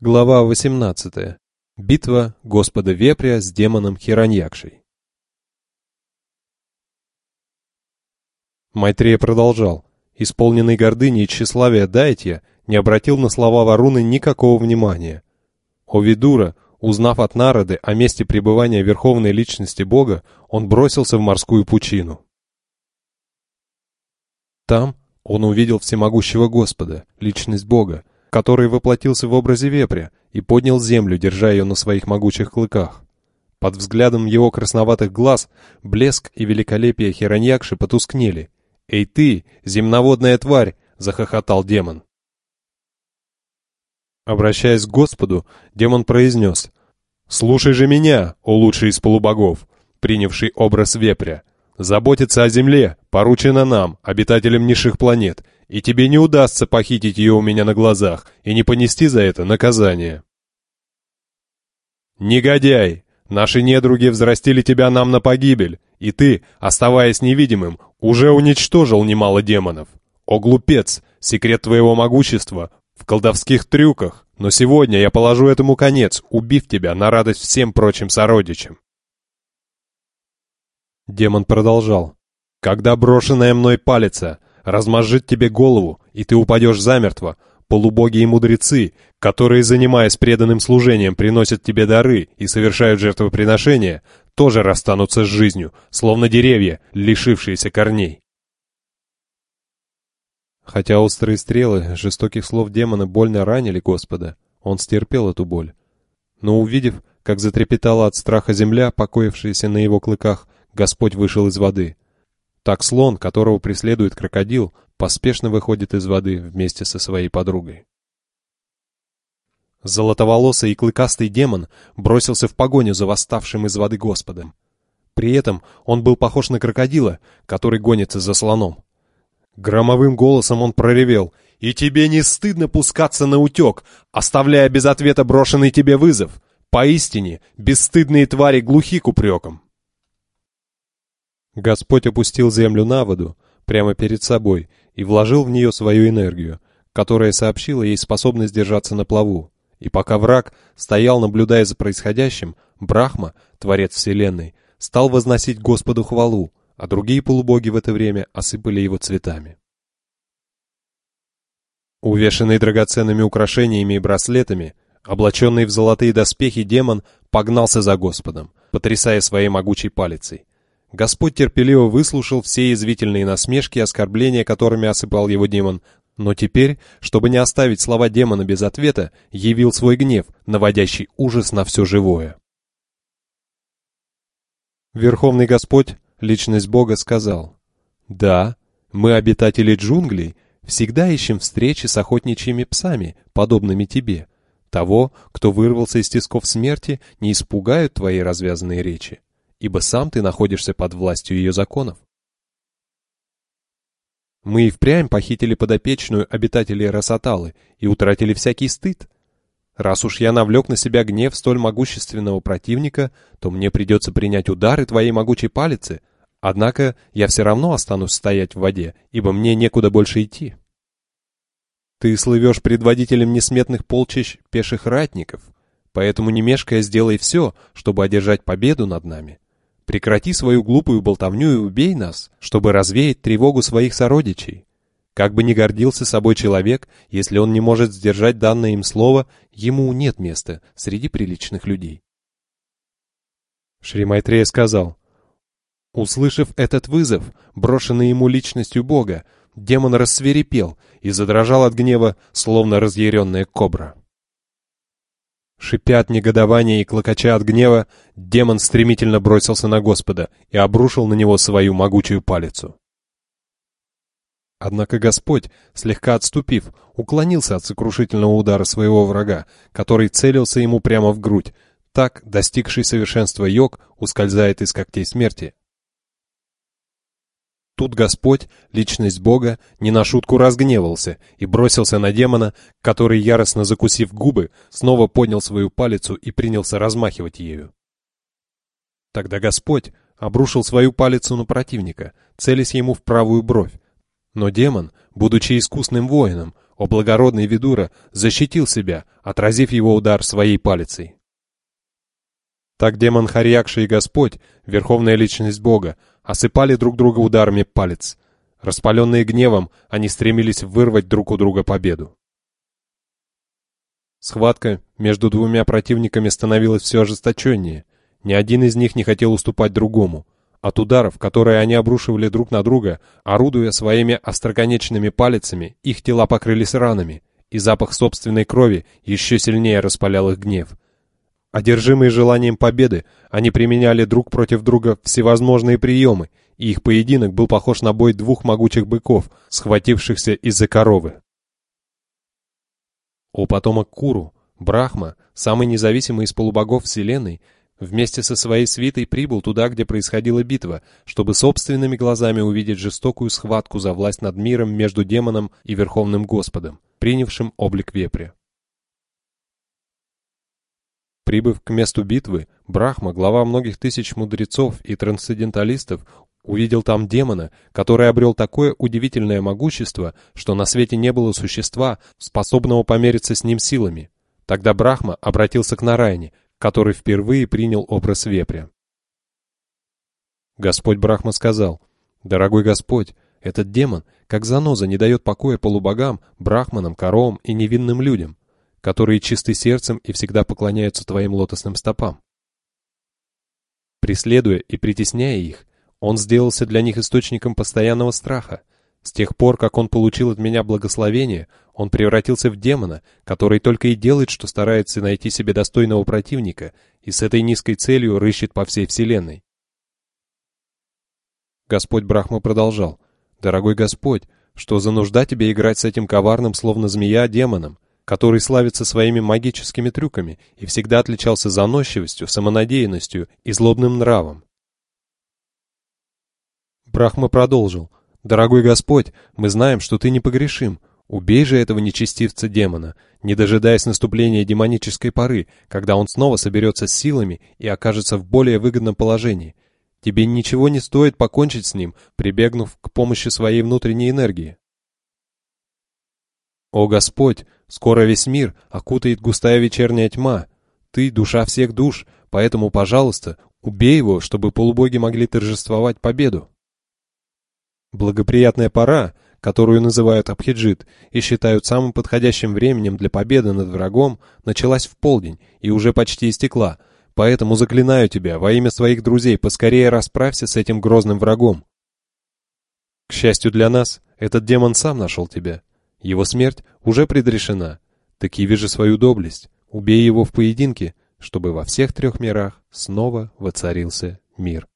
Глава 18. Битва Господа Вепря с демоном Хираньякшей. Майтрея продолжал. Исполненный гордыни и тщеславия Дайтья не обратил на слова Варуны никакого внимания. Овидура, узнав от Нарады о месте пребывания верховной личности Бога, он бросился в морскую пучину. Там он увидел всемогущего Господа, личность Бога, который воплотился в образе вепря и поднял землю, держа ее на своих могучих клыках. Под взглядом его красноватых глаз блеск и великолепие Хираньякши потускнели. «Эй ты, земноводная тварь!» — захохотал демон. Обращаясь к Господу, демон произнес: «Слушай же меня, о лучший из полубогов, принявший образ вепря! Заботиться о земле поручено нам, обитателям низших планет, и тебе не удастся похитить ее у меня на глазах и не понести за это наказание. Негодяй! Наши недруги взрастили тебя нам на погибель, и ты, оставаясь невидимым, уже уничтожил немало демонов. О глупец! Секрет твоего могущества в колдовских трюках, но сегодня я положу этому конец, убив тебя на радость всем прочим сородичам». Демон продолжал: «Когда брошенная мной палица размозжит тебе голову, и ты упадешь замертво, полубоги и мудрецы, которые, занимаясь преданным служением, приносят тебе дары и совершают жертвоприношения, тоже расстанутся с жизнью, словно деревья, лишившиеся корней». Хотя острые стрелы жестоких слов демона больно ранили Господа, он стерпел эту боль. Но увидев, как затрепетала от страха земля, покоившаяся на его клыках, Господь вышел из воды. Так слон, которого преследует крокодил, поспешно выходит из воды вместе со своей подругой. Золотоволосый и клыкастый демон бросился в погоню за восставшим из воды Господом. При этом он был похож на крокодила, который гонится за слоном. Громовым голосом он проревел: «И тебе не стыдно пускаться на утек, оставляя без ответа брошенный тебе вызов? Поистине, бесстыдные твари глухи к упрекам». Господь опустил землю на воду прямо перед собой и вложил в нее свою энергию, которая сообщила ей способность держаться на плаву. И пока враг стоял, наблюдая за происходящим, Брахма, Творец Вселенной, стал возносить Господу хвалу, а другие полубоги в это время осыпали его цветами. Увешанный драгоценными украшениями и браслетами, облаченный в золотые доспехи, демон погнался за Господом, потрясая своей могучей палицей. Господь терпеливо выслушал все язвительные насмешки и оскорбления, которыми осыпал его демон, но теперь, чтобы не оставить слова демона без ответа, явил свой гнев, наводящий ужас на все живое. Верховный Господь, личность Бога, сказал: «Да, мы, обитатели джунглей, всегда ищем встречи с охотничьими псами, подобными тебе. Того, кто вырвался из тисков смерти, не испугают твои развязанные речи, ибо сам ты находишься под властью ее законов. Мы и впрямь похитили подопечную обитателей Расаталы и утратили всякий стыд. Раз уж я навлек на себя гнев столь могущественного противника, то мне придется принять удары твоей могучей палицы, однако я все равно останусь стоять в воде, ибо мне некуда больше идти. Ты слывешь предводителем несметных полчищ пеших ратников, поэтому не мешкая сделай все, чтобы одержать победу над нами. Прекрати свою глупую болтовню и убей нас, чтобы развеять тревогу своих сородичей. Как бы ни гордился собой человек, если он не может сдержать данное им слово, ему нет места среди приличных людей». Шри Майтрея сказал: услышав этот вызов, брошенный ему личностью Бога, демон рассвирепел и задрожал от гнева, словно разъяренная кобра. Шипя от негодования и клокоча от гнева, демон стремительно бросился на Господа и обрушил на него свою могучую палицу. Однако Господь, слегка отступив, уклонился от сокрушительного удара своего врага, который целился ему прямо в грудь. Так, достигший совершенства йог ускользает из когтей смерти. Тут Господь, личность Бога, не на шутку разгневался и бросился на демона, который, яростно закусив губы, снова поднял свою палицу и принялся размахивать ею. Тогда Господь обрушил свою палицу на противника, целясь ему в правую бровь. Но демон, будучи искусным воином, о благородный Видура, защитил себя, отразив его удар своей палицей. Так демон Харьякша и Господь, верховная личность Бога, осыпали друг друга ударами палец. Распаленные гневом, они стремились вырвать друг у друга победу. Схватка между двумя противниками становилась все ожесточеннее. Ни один из них не хотел уступать другому. От ударов, которые они обрушивали друг на друга, орудуя своими остроконечными палицами, их тела покрылись ранами, и запах собственной крови еще сильнее распалял их гнев. Одержимые желанием победы, они применяли друг против друга всевозможные приемы, и их поединок был похож на бой двух могучих быков, схватившихся из-за коровы. О потомок Куру, Брахма, самый независимый из полубогов Вселенной, вместе со своей свитой прибыл туда, где происходила битва, чтобы собственными глазами увидеть жестокую схватку за власть над миром между демоном и Верховным Господом, принявшим облик вепря. Прибыв к месту битвы, Брахма, глава многих тысяч мудрецов и трансценденталистов, увидел там демона, который обрел такое удивительное могущество, что на свете не было существа, способного помериться с ним силами. Тогда Брахма обратился к Нараяне, который впервые принял образ вепря. Господь Брахма сказал: «Дорогой Господь, этот демон, как заноза, не дает покоя полубогам, брахманам, коровам и невинным людям, которые чисты сердцем и всегда поклоняются твоим лотосным стопам. Преследуя и притесняя их, он сделался для них источником постоянного страха. С тех пор, как он получил от меня благословение, он превратился в демона, который только и делает, что старается найти себе достойного противника и с этой низкой целью рыщет по всей вселенной». Господь Брахма продолжал: «Дорогой Господь, что за нужда тебе играть с этим коварным, словно змея, демоном, который славится своими магическими трюками и всегда отличался заносчивостью, самонадеянностью и злобным нравом?» Брахма продолжил: «Дорогой Господь, мы знаем, что ты непогрешим. Убей же этого нечестивца-демона, не дожидаясь наступления демонической поры, когда он снова соберется с силами и окажется в более выгодном положении. Тебе ничего не стоит покончить с ним, прибегнув к помощи своей внутренней энергии. О Господь, скоро весь мир окутает густая вечерняя тьма. Ты — душа всех душ, поэтому, пожалуйста, убей его, чтобы полубоги могли торжествовать победу». Благоприятная пора, которую называют Абхиджит и считают самым подходящим временем для победы над врагом, началась в полдень и уже почти истекла, поэтому заклинаю тебя, во имя своих друзей, поскорее расправься с этим грозным врагом. К счастью для нас, этот демон сам нашел тебя. Его смерть уже предрешена. Так яви же свою доблесть, убей его в поединке, чтобы во всех трех мирах снова воцарился мир.